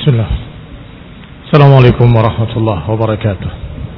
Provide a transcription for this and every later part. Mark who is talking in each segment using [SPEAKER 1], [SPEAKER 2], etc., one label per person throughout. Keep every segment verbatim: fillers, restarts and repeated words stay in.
[SPEAKER 1] Bismillah. Assalamualaikum warahmatullahi wabarakatuh.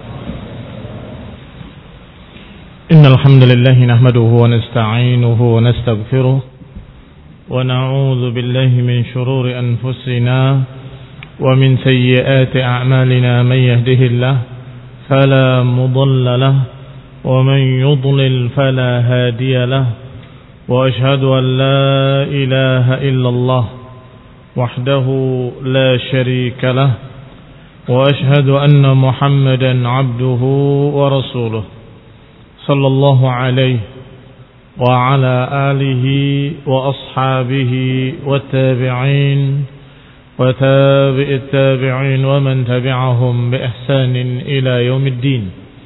[SPEAKER 1] Innal hamdalillah nahmaduhu wa nasta'inuhu wa nastaghfiruh wa na'udzu billahi min shururi anfusina wa min sayyiati a'malina man yahdihillah fala mudilla lahu wa man yudlil fala hadiya lahu wa ashhadu an la ilaha illallah وحده لا شريك له وأشهد أن محمدا عبده ورسوله صلى الله عليه وعلى آله وأصحابه والتابعين وتابع التابعين ومن تبعهم بإحسان إلى يوم الدين.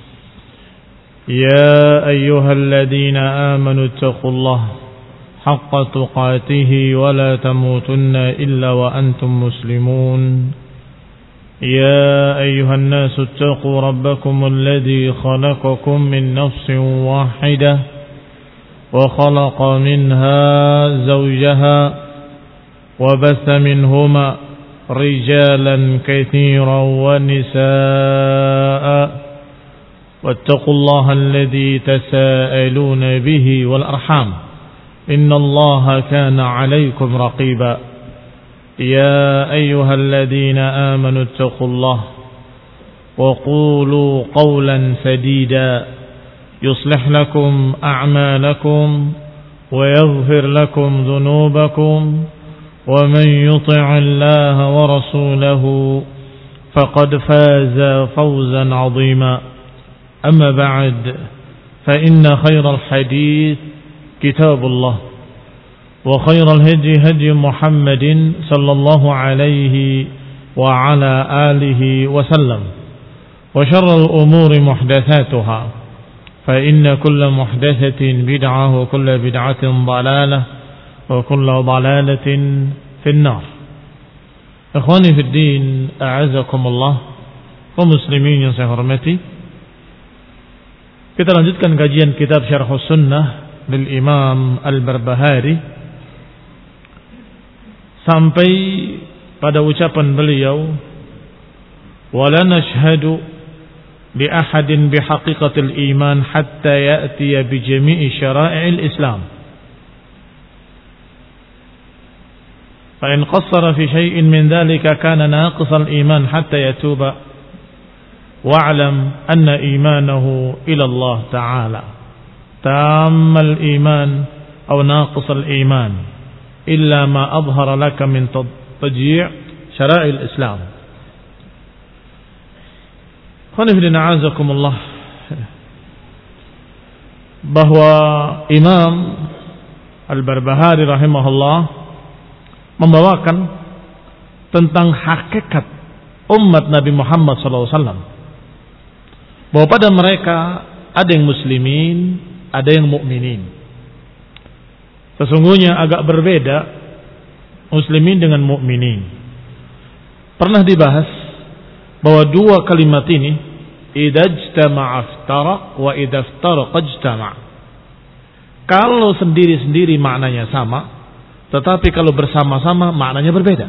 [SPEAKER 1] يا أيها الذين آمنوا اتقوا الله حق تقاته ولا تموتن إلا وأنتم مسلمون. يا أيها الناس اتقوا ربكم الذي خلقكم من نفس واحدة وخلق منها زوجها وبث منهما رجالا كثيرا ونساء واتقوا الله الذي تساءلون به والأرحام إن الله كان عليكم رقيبا. يا أيها الذين آمنوا اتقوا الله وقولوا قولا سديدا يصلح لكم أعمالكم ويغفر لكم ذنوبكم ومن يطع الله ورسوله فقد فاز فوزا عظيما. أما بعد فإن خير الحديث كتاب الله وخير الهدي هدي محمد صلى الله عليه وعلى آله وسلم وشر الأمور محدثاتها فإن كل محدثة بدعة وكل بدعة ضلالة وكل ضلالة في النار. إخواني في الدين أعزكم الله ومسلمين yang saya hormati, kita lanjutkan kajian kitab Syarh Sunnah lil Imam Al-Barbahari sampai pada ucapan beliau, wala nashhadu li ahadin bihaqiqatil iman hatta ya'tiya bi jami'i syara'il Islam fa in qassara fi syai'in min dhalika kana naqisal iman hatta yatuba wa'lam anna imanahu ila Allah ta'ala تام الإيمان أو ناقص الإيمان إلا ما أظهر لك من تضييع شرائع الإسلام. Khonifidina azakumullah, bahwa Imam Al-Barbahari rahimahullah membawakan tentang hakikat umat Nabi Muhammad sallallahu alaihi wasallam, bahwa pada mereka ada yang muslimin, ada yang mukminin. Sesungguhnya agak berbeda muslimin dengan mukminin. Pernah dibahas bahwa dua kalimat ini, idza ijtama'a iftaraq wa idza iftaraqa ijtama'. Kalau sendiri-sendiri maknanya sama, tetapi kalau bersama-sama maknanya berbeda.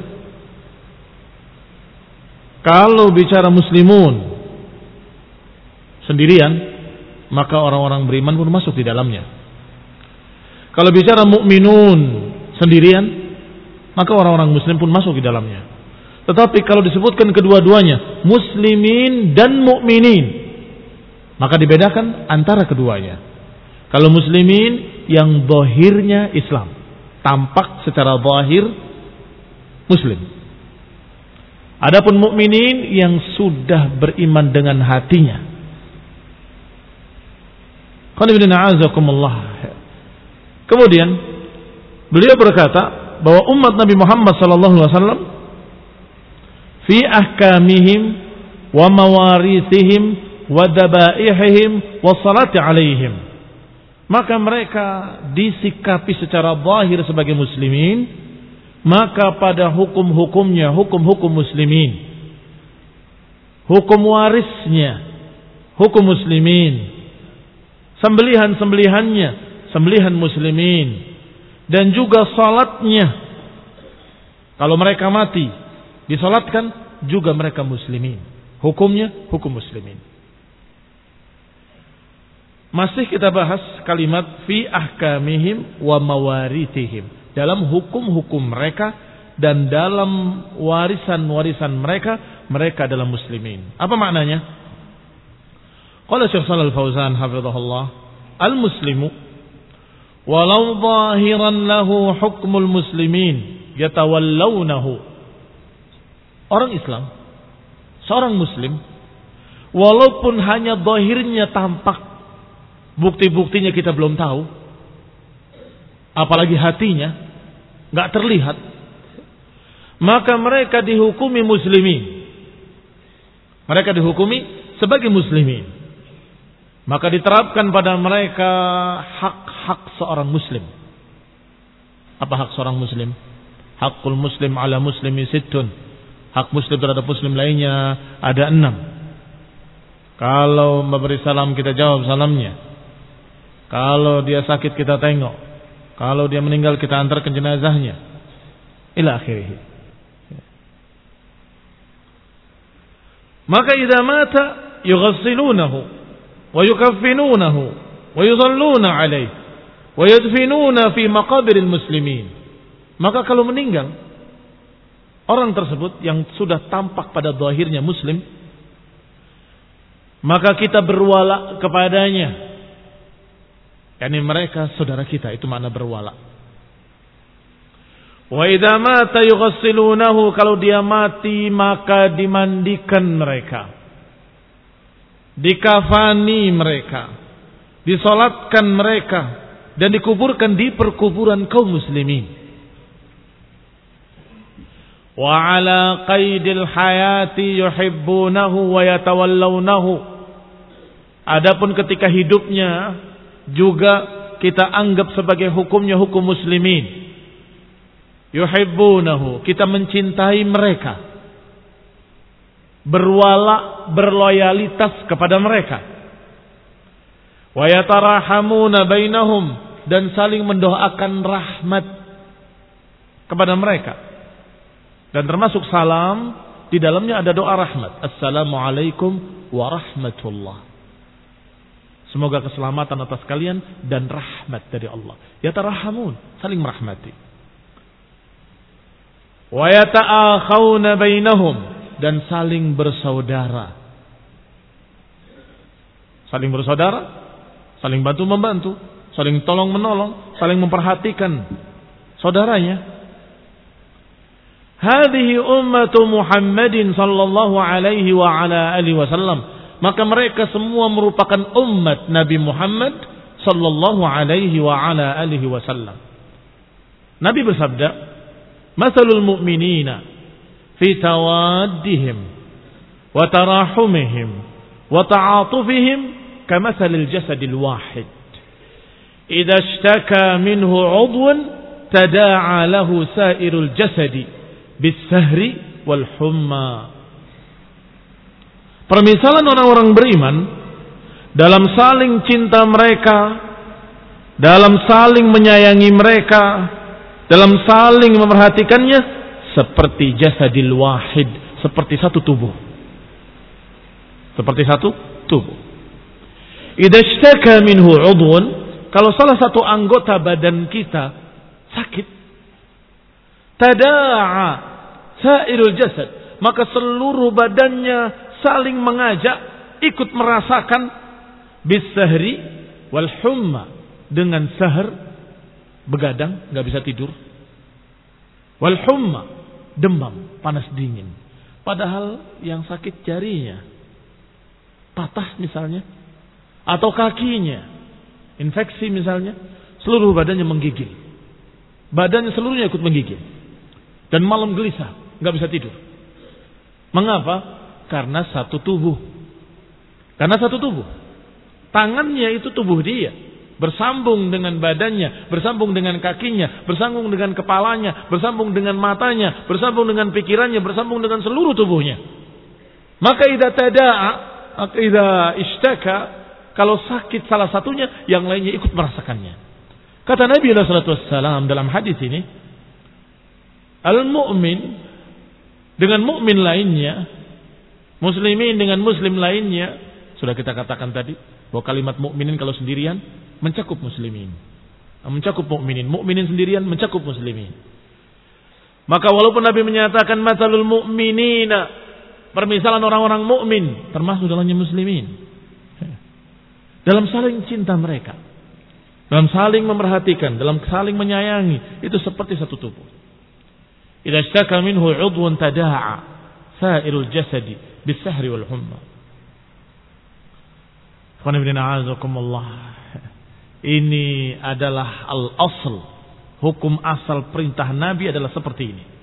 [SPEAKER 1] Kalau bicara muslimun sendirian, maka orang-orang beriman pun masuk di dalamnya. Kalau bicara mukminun sendirian, maka orang-orang muslim pun masuk di dalamnya. Tetapi kalau disebutkan kedua-duanya, muslimin dan mukminin, maka dibedakan antara keduanya. Kalau muslimin yang zahirnya Islam, tampak secara zahir muslim. Adapun mukminin yang sudah beriman dengan hatinya. Kemudian beliau berkata bahwa umat Nabi Muhammad sallallahu alaihi wasallam fi ahkamihim wa mawarithihim wa dabaihim wa salati alaihim, maka mereka disikapi secara zahir sebagai muslimin, maka pada hukum-hukumnya hukum-hukum muslimin, hukum warisnya hukum muslimin, sembelihan-sembelihannya sembelihan muslimin, dan juga salatnya kalau mereka mati disolatkan juga mereka muslimin. Hukumnya hukum muslimin. Masih kita bahas kalimat fi ahkamihim wa mawarithihim, dalam hukum-hukum mereka dan dalam warisan-warisan mereka, mereka adalah muslimin. Apa maknanya? Qala Syekh Shalal Fauzan hafizahullah, al-muslimu walau zahiran lahu hukmul muslimin yatawallawnahu. Orang Islam, seorang muslim, walaupun hanya zahirnya tampak, bukti-buktinya kita belum tahu, apalagi hatinya nggak terlihat, maka mereka dihukumi muslimin. Mereka dihukumi sebagai muslimin. Maka diterapkan pada mereka hak-hak seorang muslim. Apa hak seorang muslim? Hakul muslim ala muslimi sittun. Hak muslim terhadap muslim lainnya ada enam. Kalau memberi salam kita jawab salamnya. Kalau dia sakit kita tengok. Kalau dia meninggal kita antarkan jenazahnya. Ila akhirih. Maka idza mata yughassilunahu wa yukaffinunahu wa yudhalluna alaihi wa yadfinuna fi maqabiril muslimin. Maka kalau meninggal orang tersebut yang sudah tampak pada zahirnya muslim, maka kita berwala kepadanya. Yani mereka saudara kita, itu makna berwala. Wa idza mata yughassilunahu, kalau dia mati maka dimandikan mereka, dikafani mereka, disolatkan mereka, dan dikuburkan di perkuburan kaum muslimin. Wa ala qaidil hayati yuhibbunahu wa yatawallawnahu. Adapun ketika hidupnya juga kita anggap sebagai hukumnya hukum muslimin. Yuhibbunahu, kita mencintai mereka, berwala, berloyalitas kepada mereka. Wa yatarahamuna bainahum, dan saling mendoakan rahmat kepada mereka. Dan termasuk salam, di dalamnya ada doa rahmat. Assalamualaikum warahmatullah. Semoga keselamatan atas kalian dan rahmat dari Allah. Yatarahamun, saling merahmati. Wa yata'akhawna bainahum, dan saling bersaudara. Saling bersaudara, saling bantu membantu, saling tolong menolong, saling memperhatikan saudaranya. Hadhihi ummatu Muhammadin sallallahu alaihi wa ala alihi wasallam. Maka mereka semua merupakan umat Nabi Muhammad sallallahu alaihi wa ala alihi wasallam. Nabi bersabda, "Matsalul mu'minina fi tawaddihim wa tarahumihim wa ta'atufihim kamatsalil jasadil wahid. Idza ishtaka minhu 'udwun tada'a lahu sa'irul jasadi bis-sahri wal humma." Permisalan orang-orang beriman dalam saling cinta mereka, dalam saling menyayangi mereka, dalam saling memperhatikannya, seperti jasadil wahid, seperti satu tubuh. Seperti satu tubuh. Idza ishtaka minhu 'udwun, kalau salah satu anggota badan kita sakit, tada'a sa'irul jasad, maka seluruh badannya saling mengajak ikut merasakan bis-sahri wal humma, dengan sahar, begadang, enggak bisa tidur, wal humma, demam, panas dingin. Padahal yang sakit jarinya patah misalnya, atau kakinya infeksi misalnya, seluruh badannya menggigil. Badannya seluruhnya ikut menggigil. Dan malam gelisah, enggak bisa tidur. Mengapa? Karena satu tubuh. Karena satu tubuh. Tangannya itu tubuh dia, bersambung dengan badannya, bersambung dengan kakinya, bersambung dengan kepalanya, bersambung dengan matanya, bersambung dengan pikirannya, bersambung dengan seluruh tubuhnya. Maka idza tada'a, maka idza ishtaka, kalau sakit salah satunya, yang lainnya ikut merasakannya. Kata Nabi sallallahu alaihi wasallam dalam hadis ini, al-mu'min dengan mukmin lainnya, muslimin dengan muslim lainnya, sudah kita katakan tadi bahwa kalimat mukminin kalau sendirian mencakup muslimin, mencakup mukminin, mukminin sendirian mencakup muslimin. Maka walaupun Nabi menyatakan matsalul mu'minina, permisalan orang-orang mukmin, termasuk dalamnya muslimin, dalam saling cinta mereka, dalam saling memerhatikan, dalam saling menyayangi, itu seperti satu tubuh. Idza ishtaka minhu 'udwun tada'a sa'irul jasadi bis-sahri wal humma. Ini adalah al-asl, hukum asal perintah Nabi adalah seperti ini.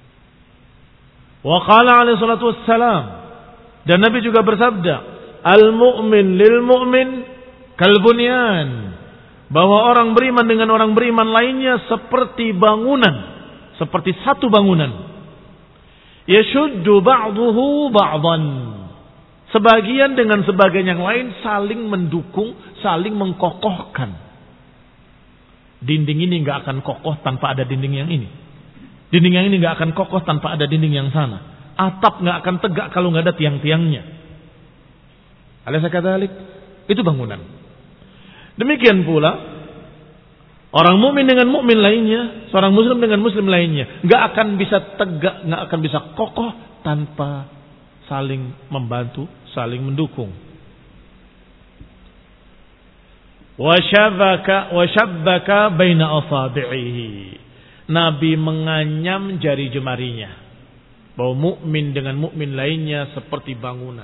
[SPEAKER 1] Wa qala alaihi salatu wassalam, dan Nabi juga bersabda, al-mu'min lil mu'min kal bunyan, bahwa orang beriman dengan orang beriman lainnya seperti bangunan, seperti satu bangunan. Yashuddu ba'duhu ba'dan, sebagian dengan sebagian yang lain saling mendukung, saling mengkokohkan. Dinding ini nggak akan kokoh tanpa ada dinding yang ini. Dinding yang ini nggak akan kokoh tanpa ada dinding yang sana. Atap nggak akan tegak kalau nggak ada tiang-tiangnya. Alaysa kadzalik? Itu bangunan. Demikian pula orang mukmin dengan mukmin lainnya, seorang muslim dengan muslim lainnya, nggak akan bisa tegak, nggak akan bisa kokoh tanpa saling membantu, saling mendukung. Wasyabbaka wasyabbaka baina asabi'ihi. Nabi menganyam jari jemarinya bahwa mukmin dengan mukmin lainnya seperti bangunan.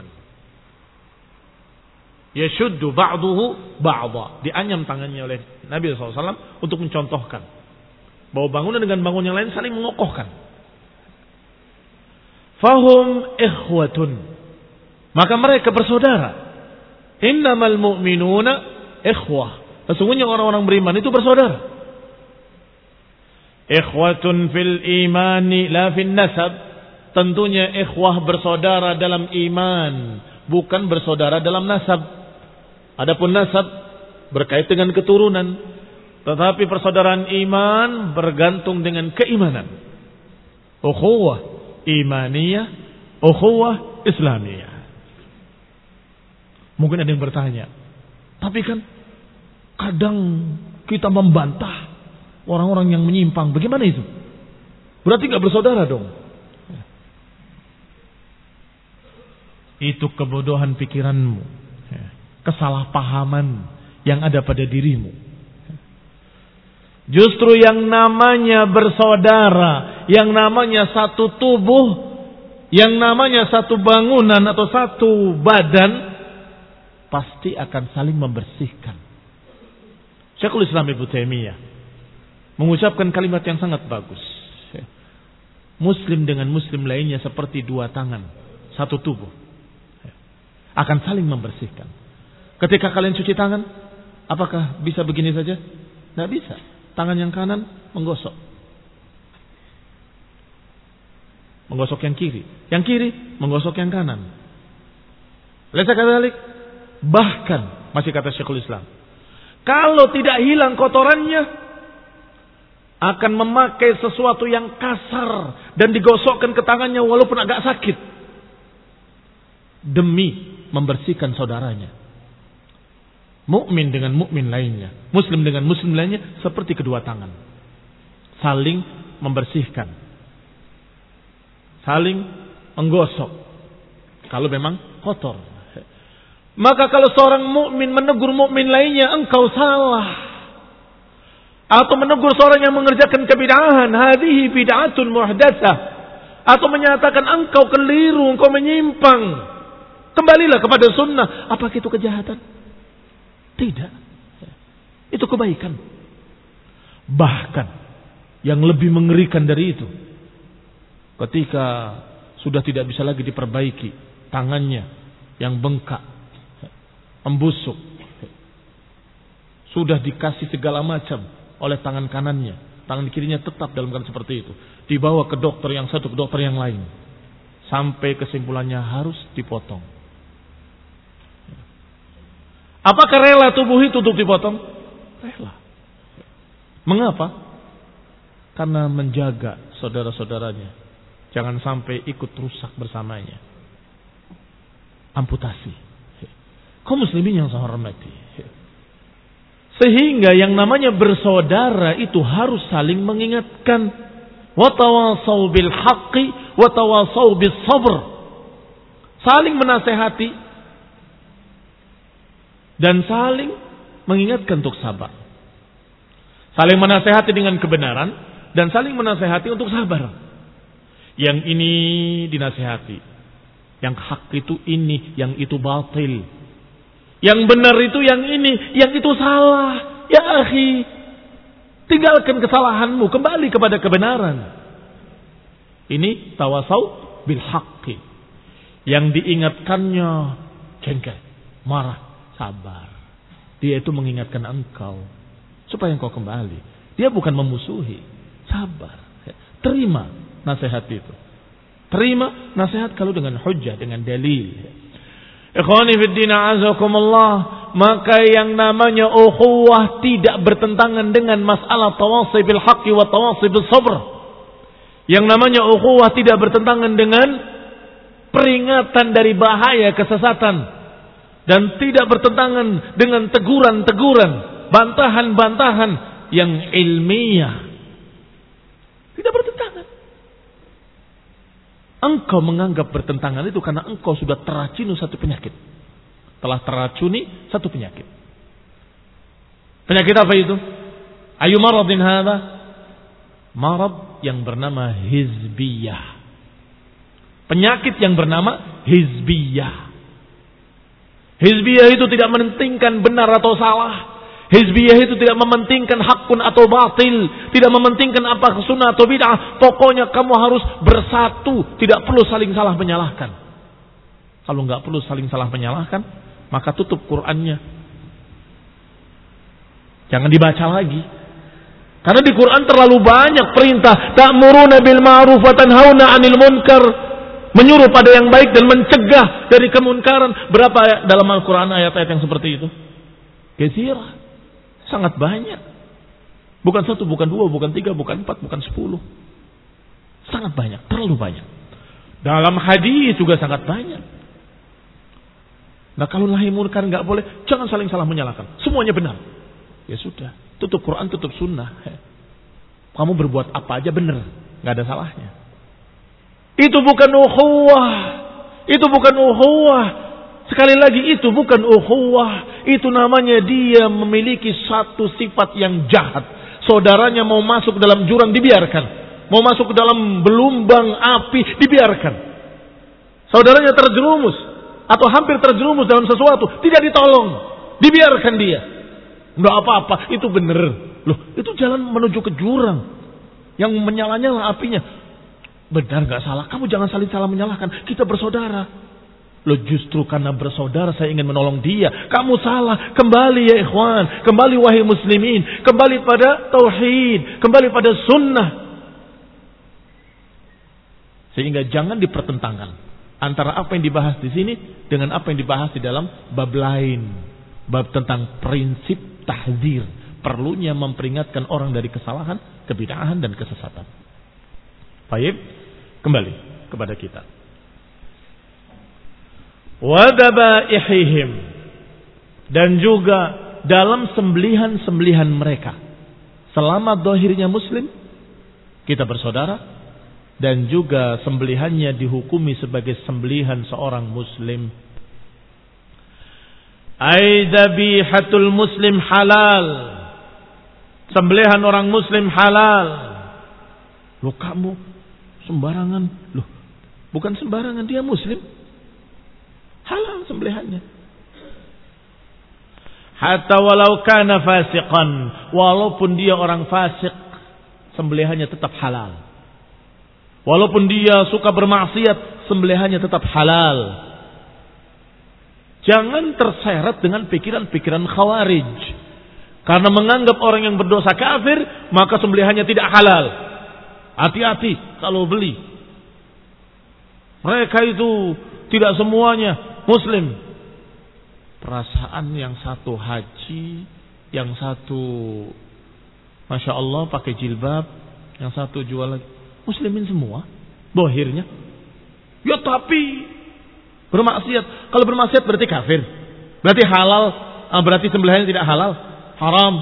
[SPEAKER 1] Yashuddu ba'duhu ba'dha. Dianyam tangannya oleh Nabi shallallahu alaihi wasallam untuk mencontohkan bahwa bangunan dengan bangunan yang lain saling mengokohkan. Fahum ikhwatun, maka mereka bersaudara. Innamal mu'minuna ikhwah, sesungguhnya orang-orang beriman itu bersaudara. Ikhwatun fil imani la fin nasab, tentunya ikhwah bersaudara dalam iman, bukan bersaudara dalam nasab. Adapun nasab berkait dengan keturunan, tetapi persaudaraan iman bergantung dengan keimanan. Ukhuwah imaniyah, ukhuwah islamiyah. Mungkin ada yang bertanya, tapi kan kadang kita membantah orang-orang yang menyimpang. Bagaimana itu? Berarti gak bersaudara dong. Itu kebodohan pikiranmu, kesalahpahaman yang ada pada dirimu. Justru yang namanya bersaudara, yang namanya satu tubuh, yang namanya satu bangunan atau satu badan, pasti akan saling membersihkan. Syekhul Islam Ibnu Taimiyah mengucapkan kalimat yang sangat bagus. Muslim dengan muslim lainnya seperti dua tangan, satu tubuh, akan saling membersihkan. Ketika kalian cuci tangan, apakah bisa begini saja? Tidak bisa. Tangan yang kanan menggosok, menggosok yang kiri, yang kiri menggosok yang kanan. Laisa kadzalik. Bahkan masih kata Syekhul Islam, kalau tidak hilang kotorannya, akan memakai sesuatu yang kasar dan digosokkan ke tangannya walaupun agak sakit, demi membersihkan saudaranya. Mukmin dengan mukmin lainnya, muslim dengan muslim lainnya seperti kedua tangan, saling membersihkan, saling menggosok kalau memang kotor. Maka kalau seorang mukmin menegur mukmin lainnya, engkau salah, atau menegur seorang yang mengerjakan kebid'ahan, hadhihi bid'atun muhdatsah, atau menyatakan engkau keliru, engkau menyimpang, kembalilah kepada sunnah, apakah itu kejahatan? Tidak. Itu kebaikan. Bahkan yang lebih mengerikan dari itu, ketika sudah tidak bisa lagi diperbaiki tangannya yang bengkak, membusuk, sudah dikasih segala macam oleh tangan kanannya, tangan kirinya tetap dalam keadaan seperti itu, dibawa ke dokter yang satu, ke dokter yang lain, sampai kesimpulannya harus dipotong. Apakah rela tubuh itu untuk dipotong? Rela. Mengapa? Karena menjaga saudara-saudaranya. Jangan sampai ikut rusak bersamanya. Amputasi. Kaum muslimin yang saya hormati. Sehingga yang namanya bersaudara itu harus saling mengingatkan. Wa tawasau bil haqqi wa tawasau bis sabr. Saling menasehati dan saling mengingatkan untuk sabar. Saling menasehati dengan kebenaran dan saling menasehati untuk sabar. Yang ini dinasehati, yang hak itu ini, yang itu batil. Yang benar itu yang ini, yang itu salah. Ya akhi, tinggalkan kesalahanmu, kembali kepada kebenaran. Ini tawasau bil haqqi. Yang diingatkannya jengkel, marah, sabar. Dia itu mengingatkan engkau supaya engkau kembali. Dia bukan memusuhi, sabar. Terima nasihat itu. Terima nasihat kalau dengan hujjah, dengan dalil. Ikhwani fid din a'azakumullah, maka yang namanya ukhuwah tidak bertentangan dengan masalah tawasi bil haqqi wa tawasi bis sabr. Yang namanya ukhuwah tidak bertentangan dengan peringatan dari bahaya kesesatan dan tidak bertentangan dengan teguran-teguran, bantahan-bantahan yang ilmiah. Tidak bertentangan. Engkau menganggap bertentangan itu karena engkau sudah teracuni satu penyakit. Telah teracuni satu penyakit. Penyakit apa itu? Ayu maradin hadha? Marad yang bernama hizbiyah. Penyakit yang bernama hizbiyah. Hizbiyah itu tidak mementingkan benar atau salah. Hizbiyah itu tidak mementingkan hakun atau batil, tidak mementingkan apa sunnah atau bid'ah. Pokoknya kamu harus bersatu, tidak perlu saling salah menyalahkan. Kalau nggak perlu saling salah menyalahkan, maka tutup Qur'annya. Jangan dibaca lagi. Karena di Quran terlalu banyak perintah, ta'muruna bil ma'ruf wa tanhauna 'anil munkar. Menyuruh pada yang baik dan mencegah dari kemunkaran. Berapa dalam Al-Quran ayat-ayat yang seperti itu? Katsirah. Sangat banyak. Bukan satu, bukan dua, bukan tiga, bukan empat, bukan sepuluh. Sangat banyak, terlalu banyak. Dalam hadis juga sangat banyak. Nah kalau nahi munkar nggak boleh, jangan saling salah menyalahkan. Semuanya benar. Ya sudah, tutup Quran, tutup sunnah. Kamu berbuat apa aja benar, nggak ada salahnya. Itu bukan ukhuwah. Itu bukan ukhuwah. Sekali lagi itu bukan ukhuwah. Itu namanya dia memiliki satu sifat yang jahat. Saudaranya mau masuk dalam jurang dibiarkan. Mau masuk ke dalam belumbang api dibiarkan. Saudaranya terjerumus atau hampir terjerumus dalam sesuatu, tidak ditolong. Dibiarkan dia. Enggak apa-apa, itu benar. Loh, itu jalan menuju ke jurang. Yang menyala-nyala apinya. Benar gak salah, kamu jangan saling salah menyalahkan. Kita bersaudara. Loh justru karena bersaudara saya ingin menolong dia. Kamu salah, kembali ya ikhwan. Kembali wahai muslimin. Kembali pada tauhid. Kembali pada sunnah. Sehingga jangan dipertentangkan antara apa yang dibahas di sini dengan apa yang dibahas di dalam bab lain. Bab tentang prinsip tahdzir. Perlunya memperingatkan orang dari kesalahan, kebid'ahan dan kesesatan. Baik, kembali kepada kita. Wadabaihim, dan juga dalam sembelihan-sembelihan mereka. Selama zahirnya muslim, kita bersaudara, dan juga sembelihannya dihukumi sebagai sembelihan seorang muslim. Aidabihatul muslim halal. Sembelihan orang muslim halal. Loh kamu sembarangan. Loh, bukan sembarangan, dia muslim. Halal sembelihannya. Hatta walau kana fasiqan, walaupun dia orang fasik, sembelihannya tetap halal. Walaupun dia suka bermaksiat, sembelihannya tetap halal. Jangan terseret dengan pikiran-pikiran khawarij. Karena menganggap orang yang berdosa kafir, maka sembelihannya tidak halal. Hati-hati kalau beli. Mereka itu tidak semuanya muslim. Perasaan yang satu haji, yang satu Masya Allah pakai jilbab, yang satu jual lagi. Muslimin semua. Zahirnya. Ya tapi bermaksiat. Kalau bermaksiat berarti kafir. Berarti halal, berarti sembelihannya tidak halal, haram.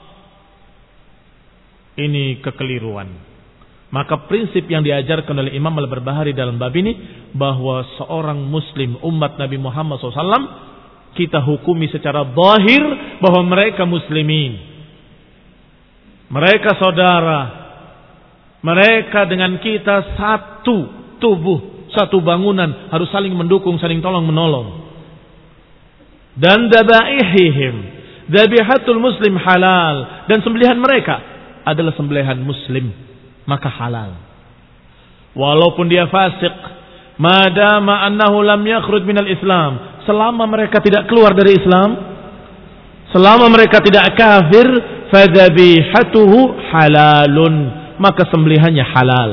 [SPEAKER 1] Ini kekeliruan. Maka prinsip yang diajarkan oleh Imam Al-Barbahari dalam bab ini, bahwa seorang muslim umat Nabi Muhammad shallallahu alaihi wasallam kita hukumi secara zahir bahwa mereka muslimin, mereka saudara, mereka dengan kita satu tubuh, satu bangunan, harus saling mendukung, saling tolong menolong. Dan dabaihihim, dabihatul muslim halal, dan sembelihan mereka adalah sembelihan muslim, maka halal. Walaupun dia fasik, madama annahu lam yakhruj minal Islam, selama mereka tidak keluar dari Islam, selama mereka tidak kafir, fadzabihatuhu halalun, maka sembelihannya halal.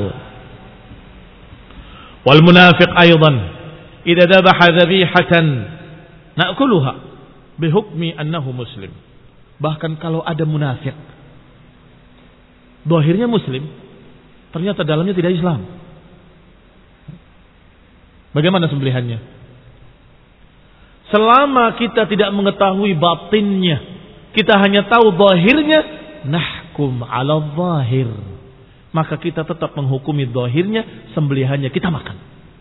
[SPEAKER 1] Wal munafiq aidan idza dhabaha dhabihatan na'kuluha bihukmi annahu muslim. Bahkan kalau ada munafik, zahirnya muslim, ternyata dalamnya tidak Islam, bagaimana sembelihannya? Selama kita tidak mengetahui batinnya, kita hanya tahu zahirnya, nahkum ala zahir, maka kita tetap menghukumi zahirnya, sembelihannya kita makan.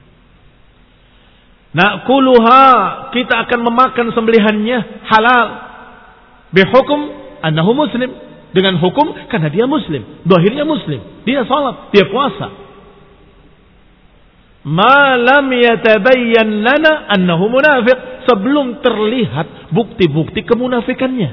[SPEAKER 1] Na'kuluha, kita akan memakan sembelihannya halal. Bihukum annahu muslim, dengan hukum karena dia muslim, zahirnya muslim, dia salat, dia puasa. Ma lam yatabayyan lana annahu munafiq, sebelum terlihat bukti-bukti kemunafikannya.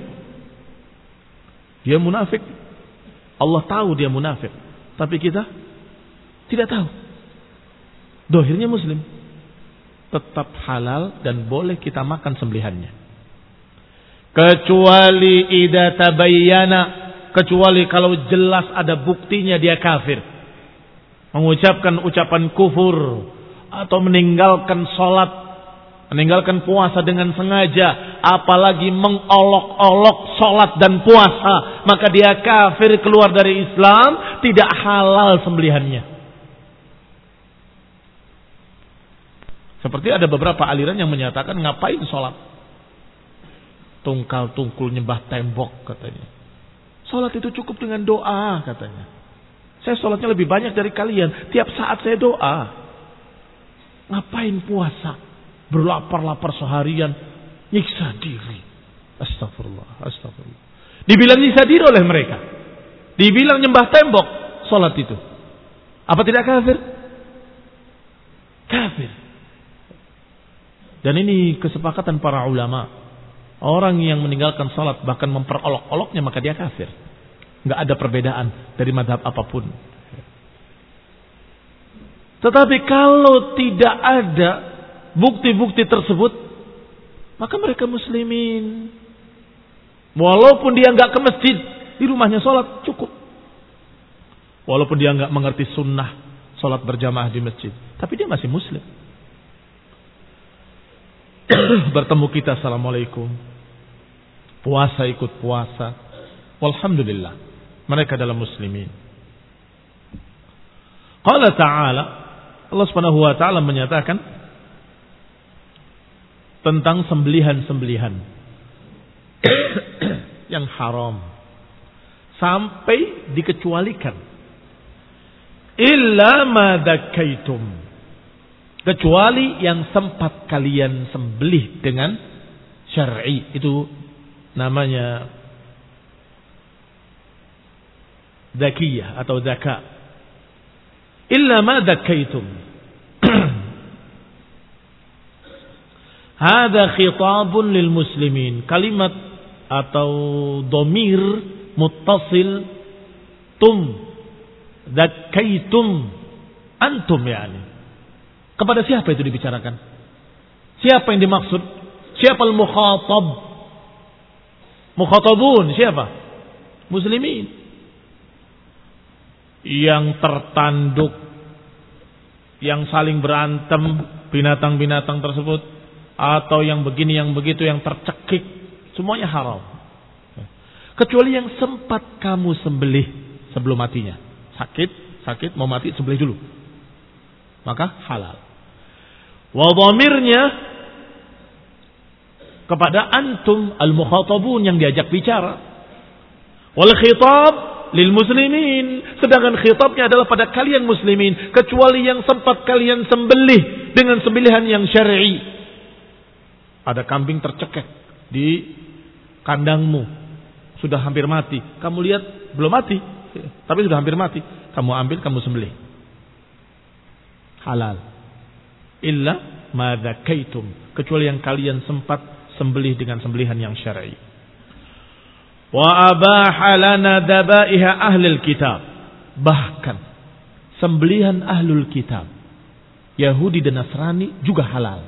[SPEAKER 1] Dia munafik, Allah tahu dia munafik, tapi kita tidak tahu. Zahirnya muslim, tetap halal dan boleh kita makan sembelihannya. Kecuali idza tabayyana, kecuali kalau jelas ada buktinya dia kafir, mengucapkan ucapan kufur, atau meninggalkan sholat, meninggalkan puasa dengan sengaja, apalagi mengolok-olok sholat dan puasa, maka dia kafir, keluar dari Islam, tidak halal sembelihannya. Seperti ada beberapa aliran yang menyatakan ngapain sholat, tungkal tungkul nyembah tembok katanya. Sholat itu cukup dengan doa katanya. Saya sholatnya lebih banyak dari kalian, tiap saat saya doa. Ngapain puasa, berlapar-lapar seharian, nyiksa diri. Astagfirullah, astagfirullah. Dibilang nyiksa diri oleh mereka, dibilang nyembah tembok, sholat itu apa tidak kafir? Kafir. Dan ini kesepakatan para ulama, orang yang meninggalkan salat bahkan memperolok-oloknya, maka dia kafir. Enggak ada perbedaan dari mazhab apapun. Tetapi kalau tidak ada bukti-bukti tersebut, maka mereka muslimin. Walaupun dia enggak ke masjid, di rumahnya salat cukup. Walaupun dia enggak mengerti sunnah salat berjamaah di masjid, tapi dia masih muslim. Bertemu kita, assalamualaikum, puasa ikut puasa, walhamdulillah, mereka adalah muslimin. Qala ta'ala, Allah subhanahu wa ta'ala menyatakan tentang sembelihan-sembelihan yang haram sampai dikecualikan, illa ma dzakaitum, kecuali yang sempat kalian sembelih dengan syar'i, itu namanya zakiyah atau zakat. Illa ma zakaitum. Hada khitabun lil muslimin. Kalimat atau dhamir muttasil tum, zakaitum, antum yani. Kepada siapa itu dibicarakan? Siapa yang dimaksud? Siapa al-mukhatab? Mukhatabun siapa? Muslimin. Yang tertanduk, yang saling berantem binatang-binatang tersebut, atau yang begini yang begitu, yang tercekik, semuanya haram. Kecuali yang sempat kamu sembelih sebelum matinya. Sakit, sakit mau mati sembelih dulu. maka halal. Wa dhamirnya kepada antum al-mukhatabun yang diajak bicara. Wal khitab lil muslimin, sedangkan khitabnya adalah pada kalian muslimin, kecuali yang sempat kalian sembelih dengan sembelihan yang syar'i. Ada kambing tercekek di kandangmu, sudah hampir mati. Kamu lihat belum mati, tapi sudah hampir mati. Kamu ambil, kamu sembelih. Halal. Illa ma dzakaitum, kecuali yang kalian sempat sembelih dengan sembelihan yang syar'i. Wa abaha lana dzabaiha ahlul kitab. Bahkan sembelihan ahlul kitab, Yahudi dan Nasrani juga halal.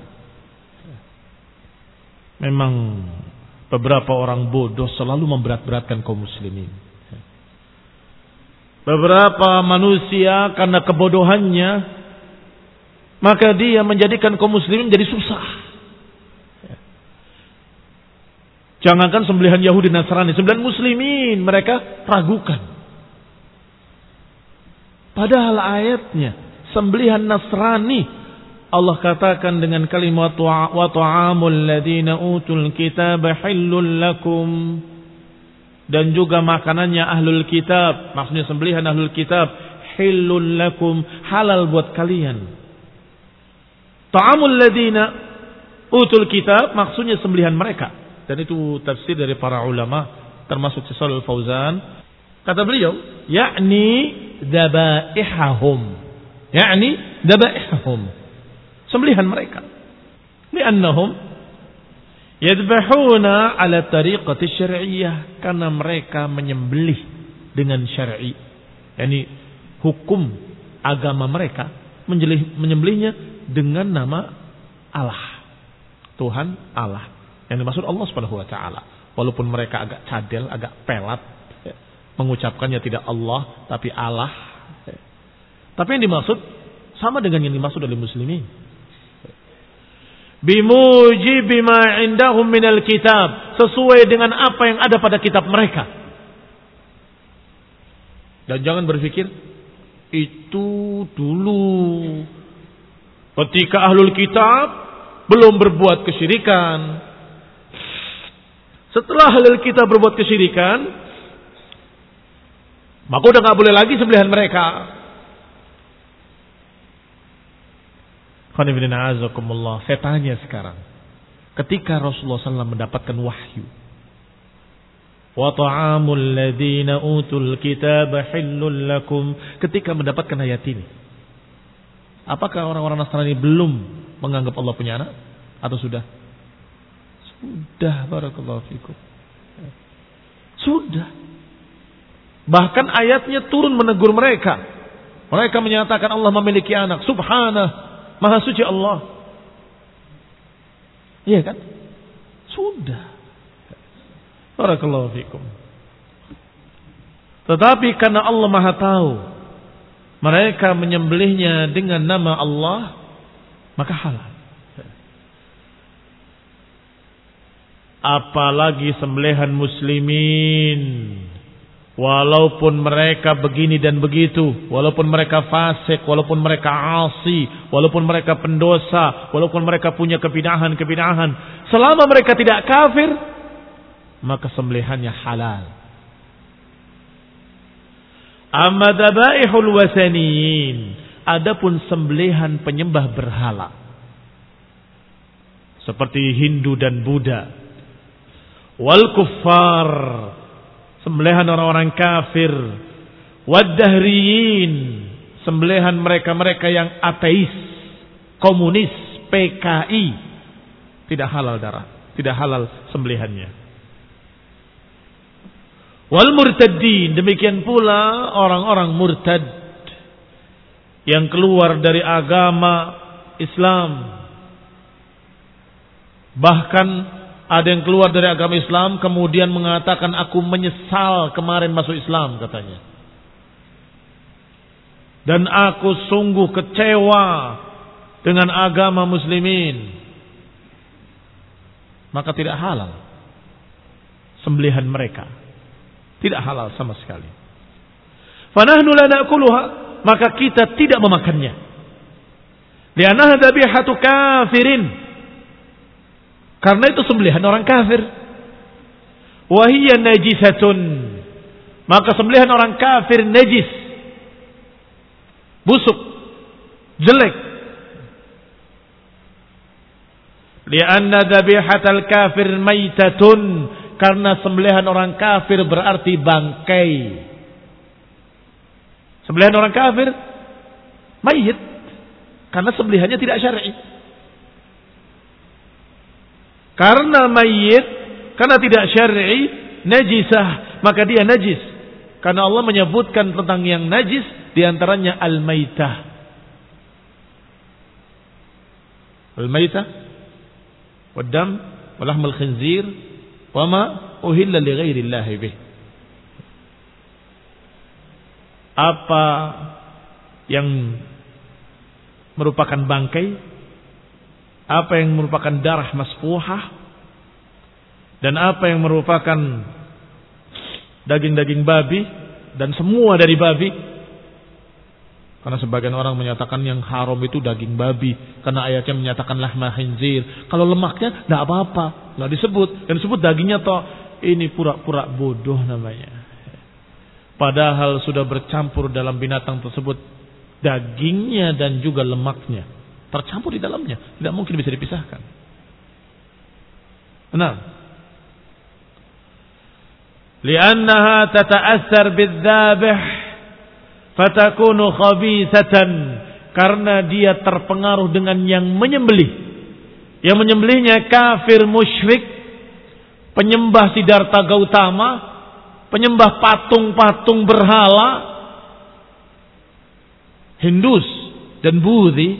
[SPEAKER 1] Memang beberapa orang bodoh selalu memberat-beratkan kaum muslimin. Beberapa manusia karena kebodohannya, maka dia menjadikan kaum muslimin jadi susah. Jangankan sembelihan Yahudi dan Nasrani, sembelihan muslimin mereka ragukan. Padahal ayatnya sembelihan Nasrani Allah katakan dengan kalimat wa ta'amul ladina utul kitaba hillul lakum, dan juga makanannya ahlul kitab, maksudnya sembelihan ahlul kitab, hillul lakum, halal buat kalian. Ta'amul ladina utul kitab maksudnya sembelihan mereka, dan itu tafsir dari para ulama termasuk Shalih Al-Fauzan. Kata beliau, yakni dzabaihahum, yakni dzabaihahum, sembelihan mereka. Li'annahum yadbahuna ala tariqati syar'iyyah, karena mereka menyembelih dengan syar'i. Yani hukum agama mereka menyembelihnya dengan nama Allah. Tuhan Allah. Yang dimaksud Allah Subhanahu wa taala. Walaupun mereka agak cadel, agak pelat, ya, mengucapkannya tidak Allah tapi Allah. Ya. Tapi yang dimaksud sama dengan yang dimaksud oleh muslimin. Bimujibi ma indahum minal kitab, sesuai dengan apa yang ada pada kitab mereka. Dan jangan berpikir itu dulu ketika ahlul kitab belum berbuat kesyirikan. Setelah ahlul kitab berbuat kesyirikan, maka udah gak boleh lagi sembelihan mereka. Saya tanya sekarang, ketika Rasulullah shallallahu alaihi wasallam mendapatkan wahyu, wa ta'amul ladzina utul kitaba hillul lakum, ketika mendapatkan ayat ini, apakah orang-orang Nasrani belum menganggap Allah punya anak? Atau sudah? Sudah, barakallahu fikum. Sudah. Bahkan ayatnya turun menegur mereka. Mereka menyatakan Allah memiliki anak. Subhanah, Maha suci Allah. Iya kan? Sudah. Barakallahu fikum. Tetapi karena Allah Maha tahu, mereka menyembelihnya dengan nama Allah, maka halal. Apalagi sembelihan muslimin, walaupun mereka begini dan begitu, walaupun mereka fasik, walaupun mereka asi, walaupun mereka pendosa, walaupun mereka punya kebidahan-kebidahan, selama mereka tidak kafir, maka sembelihannya halal. Amma dzabaihul wasaniyin, adapun sembelihan penyembah berhala seperti Hindu dan Buddha, wal kuffar, sembelihan orang-orang kafir, wad-dahriyin, sembelihan mereka-mereka yang ateis, komunis, P K I, tidak halal darah, tidak halal sembelihannya. Wal murtaddin, demikian pula orang-orang murtad yang keluar dari agama Islam. Bahkan ada yang keluar dari agama Islam kemudian mengatakan aku menyesal kemarin masuk Islam, katanya. Dan aku sungguh kecewa dengan agama muslimin. Maka tidak halal sembelihan mereka. Tidak halal sama sekali. Fanahnu la na'kuluha, maka kita tidak memakannya. Li'annaha dzabihatu kafirin. Karena itu sembelihan orang kafir. Wa hiya najisatun. Maka sembelihan orang kafir najis. Busuk, jelek. Li'anna dhabihatal kafir maitatun. Karena sembelihan orang kafir berarti bangkai. Sembelihan orang kafir mayit. Karena sembelihannya tidak syar'i. Karena mayit, karena tidak syar'i, najisah, maka dia najis. Karena Allah menyebutkan tentang yang najis, diantaranya al-maitah. Al-maitah, wad-dam, walahmul khinzir, wama uhilla li ghairillahi bih. Apa yang merupakan bangkai, apa yang merupakan darah masfuhah, dan apa yang merupakan daging-daging babi, dan semua dari babi. Karena sebagian orang menyatakan yang haram itu daging babi, karena ayatnya menyatakan lahma khinzir. Kalau lemaknya tidak apa-apa, nggak disebut. Yang disebut dagingnya toh, ini pura-pura bodoh namanya. Padahal sudah bercampur dalam binatang tersebut dagingnya dan juga lemaknya, tercampur di dalamnya, tidak mungkin bisa dipisahkan. Nah, li'annaha tata'assar bidzabih fatakunu khabithatan, karena dia terpengaruh dengan yang menyembelih. Yang menyembelihnya kafir musyrik, penyembah Siddhartha Gautama, penyembah patung-patung berhala, Hindus dan Buddhi.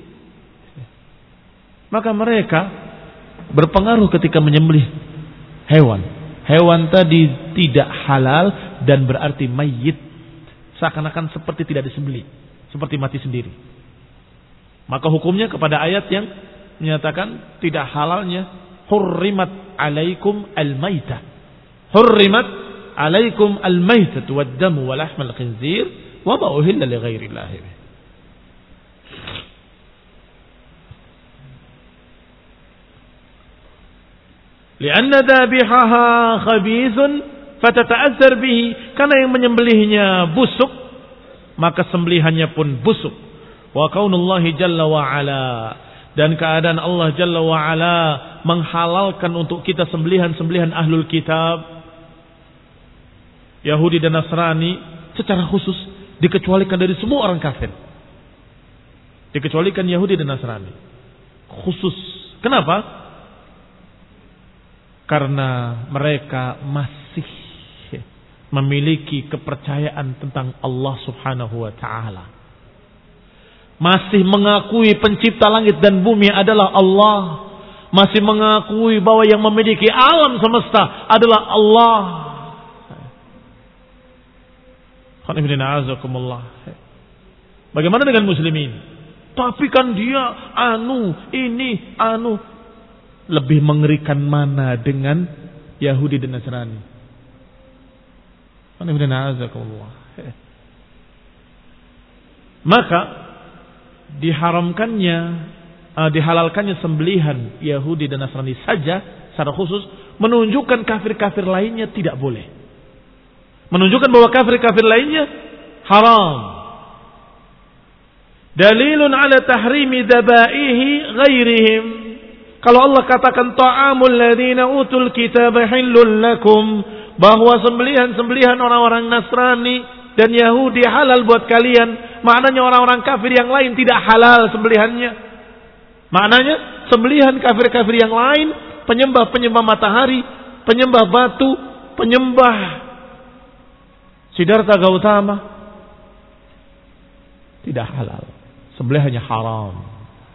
[SPEAKER 1] Maka mereka berpengaruh ketika menyembelih hewan. Hewan tadi tidak halal dan berarti mayit. Seakan-akan seperti tidak disembelih, seperti mati sendiri. Maka hukumnya kepada ayat yang menyatakan tidak halalnya, hurrimat alaikum al-maitah. Hurrimat alaikum al-maitah wad-damu wa lahmal khinzir wa ma uhilla li ghairillahi. Lianna dhabihaha khabithun fatata'azzar bihi, karena yang menyembelihnya busuk maka sembelihannya pun busuk. Wa kaunullahi jalla wa ala, dan keadaan Allah jalla wa ala menghalalkan untuk kita sembelihan-sembelihan ahlul kitab, Yahudi dan Nasrani secara khusus, dikecualikan dari semua orang kafir. Dikecualikan Yahudi dan Nasrani khusus. Kenapa? Karena mereka masih memiliki kepercayaan tentang Allah subhanahu wa ta'ala. Masih mengakui pencipta langit dan bumi adalah Allah. Masih mengakui bahwa yang memiliki alam semesta adalah Allah. Bagaimana dengan muslimin? Tapi kan dia anu, ini, anu. Lebih mengerikan mana dengan Yahudi dan Nasrani? Maka diharamkannya, uh, dihalalkannya sembelihan Yahudi dan Nasrani saja secara khusus menunjukkan kafir-kafir lainnya tidak boleh. Menunjukkan bahwa kafir-kafir lainnya haram. Dalilun ala tahrimi dzabaihi ghairihim. Kalau Allah katakan ta'amul ladzina utul kitaba hillul lakum, bahwa sembelihan-sembelihan orang-orang Nasrani dan Yahudi halal buat kalian, maknanya orang-orang kafir yang lain tidak halal sembelihannya. Maknanya sembelihan kafir-kafir yang lain, penyembah-penyembah matahari, penyembah batu, penyembah Siddhartha Gautama, tidak halal. Sembelihannya haram.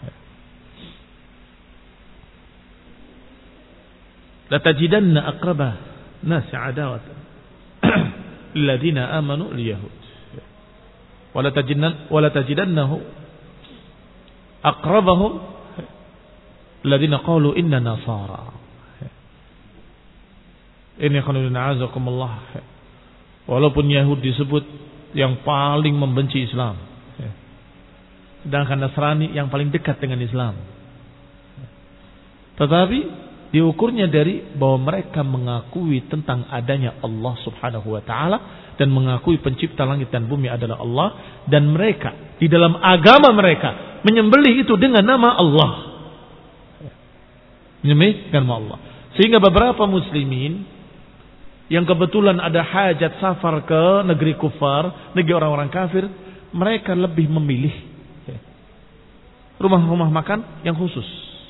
[SPEAKER 1] Latajidanna aqraba nasi adawatan lilladzina amanu liyahud wala tajidanna wala tajidannahu aqrabahum lilladzina qalu inna nasara. Ini khonudun azakumullah. Walaupun Yahudi disebut yang paling membenci Islam, Sedangkan Nasrani yang paling dekat dengan Islam. Tetapi diukurnya dari bahwa mereka mengakui tentang adanya Allah subhanahu wa ta'ala dan mengakui pencipta langit dan bumi adalah Allah, dan mereka di dalam agama mereka menyembelih itu dengan nama Allah. Menyembelih dengan nama Allah. Sehingga beberapa muslimin yang kebetulan ada hajat safar ke negeri kufar, negeri orang-orang kafir, mereka lebih memilih rumah-rumah makan yang khusus,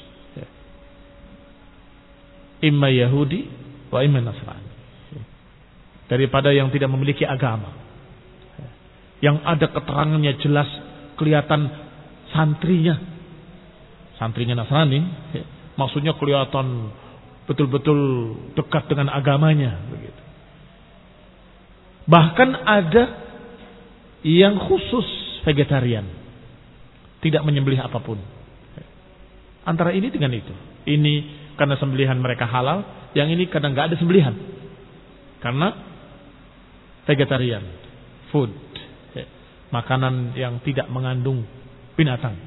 [SPEAKER 1] imma Yahudi wa imma Nasrani, daripada yang tidak memiliki agama, yang ada keterangannya jelas, kelihatan santrinya, santrinya Nasrani, maksudnya kelihatan betul-betul dekat dengan agamanya, begitu. Bahkan ada yang khusus vegetarian, tidak menyembelih apapun. Antara ini dengan itu, ini karena sembelihan mereka halal, yang ini kadang nggak ada sembelihan karena vegetarian, food, makanan yang tidak mengandung binatang.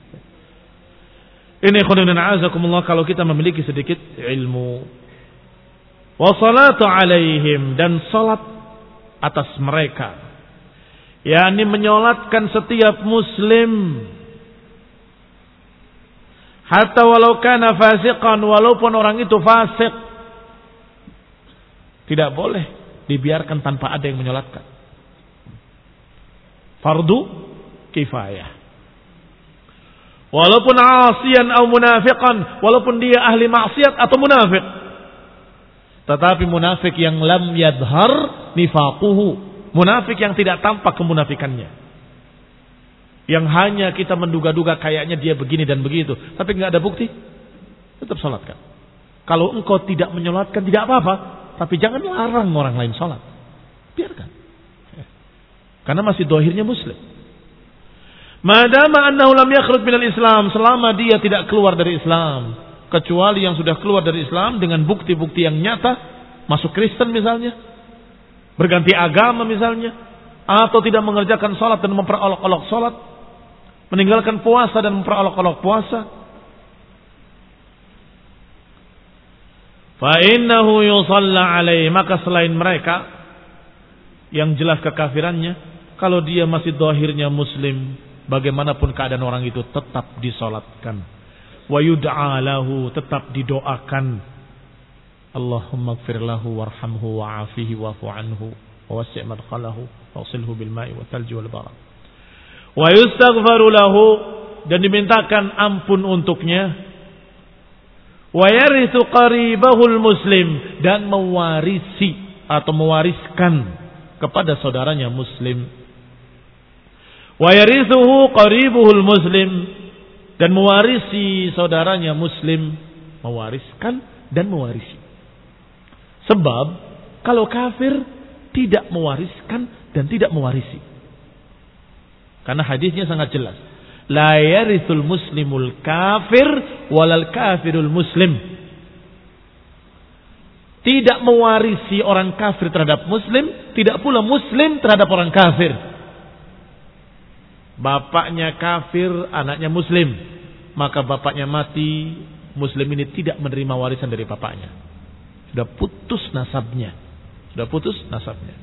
[SPEAKER 1] Ini khudunun a'azakumullah, kalau kita memiliki sedikit ilmu. Wa salatu alaihim, dan salat atas mereka, yakni menyolatkan setiap muslim, hatta walau kana fasiqan, walaupun orang itu fasik, tidak boleh dibiarkan tanpa ada yang menyolatkan. Fardu kifayah. Walaupun asiyan atau munafiqan, walaupun dia ahli maksiat atau munafik. Tetapi munafik yang lam yadhar nifaquhu, munafik yang tidak tampak kemunafikannya, yang hanya kita menduga-duga kayaknya dia begini dan begitu, tapi nggak ada bukti, tetap salatkan. Kalau engkau tidak menyolatkan tidak apa-apa, tapi jangan larang orang lain salat, biarkan, karena masih dohirnya muslim. Madama annahu lam yakhruj minal Islam, selama dia tidak keluar dari Islam, kecuali yang sudah keluar dari Islam dengan bukti-bukti yang nyata, masuk Kristen misalnya, berganti agama misalnya, atau tidak mengerjakan salat dan memperolok-olok salat, meninggalkan puasa dan memperolok-olok puasa, fa innahu yusalla alaihi, maka selain mereka yang jelas kekafirannya, kalau dia masih zahirnya muslim, bagaimanapun keadaan orang itu tetap disolatkan. Wa yud'a lahu, tetap didoakan. Allahumma ighfir lahu warhamhu wa'afihi wa'fu anhu wa wasi' madkhalahu waghsilhu bil ma'i wa thalji wal barad. Wa yustaghfaru lahu, dan dimintakan ampun untuknya. Wa yarithu qaribahul muslim, dan mewarisi atau mewariskan kepada saudaranya muslim. Wa yarithuhu qaribuhul muslim, dan mewarisi saudaranya muslim, mewariskan dan mewarisi. Sebab kalau kafir tidak mewariskan dan tidak mewarisi, karena hadisnya sangat jelas, la yarithul muslimul kafir walal kafirul muslim. Tidak mewarisi orang kafir terhadap muslim, tidak pula muslim terhadap orang kafir. Bapaknya kafir, anaknya muslim, maka bapaknya mati, muslim ini tidak menerima warisan dari bapaknya. Sudah putus nasabnya. Sudah putus nasabnya.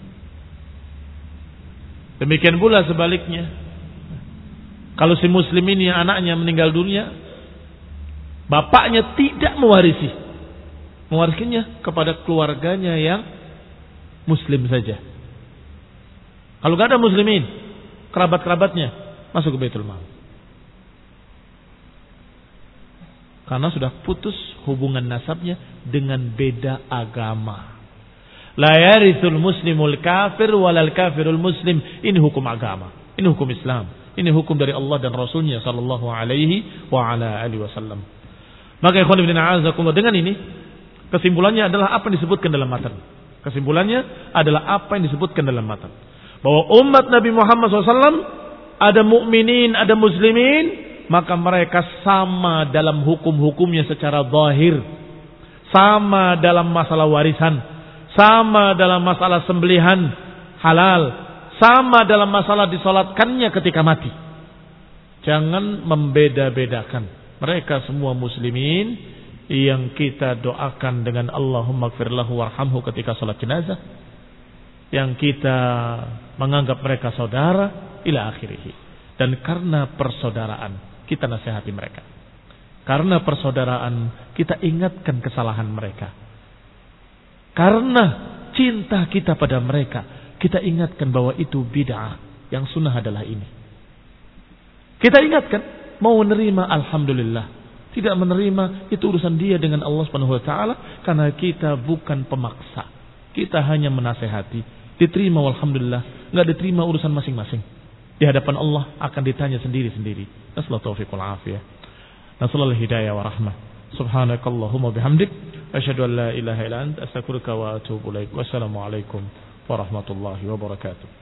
[SPEAKER 1] Demikian pula sebaliknya. Kalau si muslim ini anaknya meninggal dunia, bapaknya tidak mewarisi. Mewarisinya kepada keluarganya yang muslim saja. Kalau gak ada muslimin, kerabat-kerabatnya masuk ke Baitul Mal, karena sudah putus hubungan nasabnya dengan beda agama. La yarithul muslimul kafir walal kafirul muslim. Ini hukum agama, ini hukum Islam, ini hukum dari Allah dan Rasulnya sallallahu alaihi wa ala alihi wasallam. Maka ikhwan fillah a'azakumullah, dengan ini kesimpulannya adalah apa yang disebutkan dalam matan. Kesimpulannya adalah apa yang disebutkan dalam matan, bahwa umat Nabi Muhammad shallallahu alaihi wasallam ada mukminin, ada muslimin, maka mereka sama dalam hukum-hukumnya secara zahir, sama dalam masalah warisan, sama dalam masalah sembelihan halal, sama dalam masalah disolatkannya ketika mati. Jangan membeda-bedakan. Mereka semua muslimin yang kita doakan dengan Allahumma gfir lahu warhamhu ketika salat jenazah, yang kita menganggap mereka saudara ila akhirih. Dan karena persaudaraan kita nasihati mereka. Karena persaudaraan kita ingatkan kesalahan mereka. Karena cinta kita pada mereka, kita ingatkan bahwa itu bid'ah, yang sunnah adalah ini. Kita ingatkan, mau menerima alhamdulillah, tidak menerima itu urusan dia dengan Allah Subhanahu wa taala, karena kita bukan pemaksa. Kita hanya menasehati. Diterima alhamdulillah, enggak diterima urusan masing-masing. Di hadapan Allah akan ditanya sendiri-sendiri. Nasallahu taufiq wal afiyah. Nasallahu hidayah wa rahmah. Subhanakallahumma bihamdik asyhadu an la ilaha illa anta astaghfiruka wa atubu ilaik. Wassalamu alaikum warahmatullahi wabarakatuh.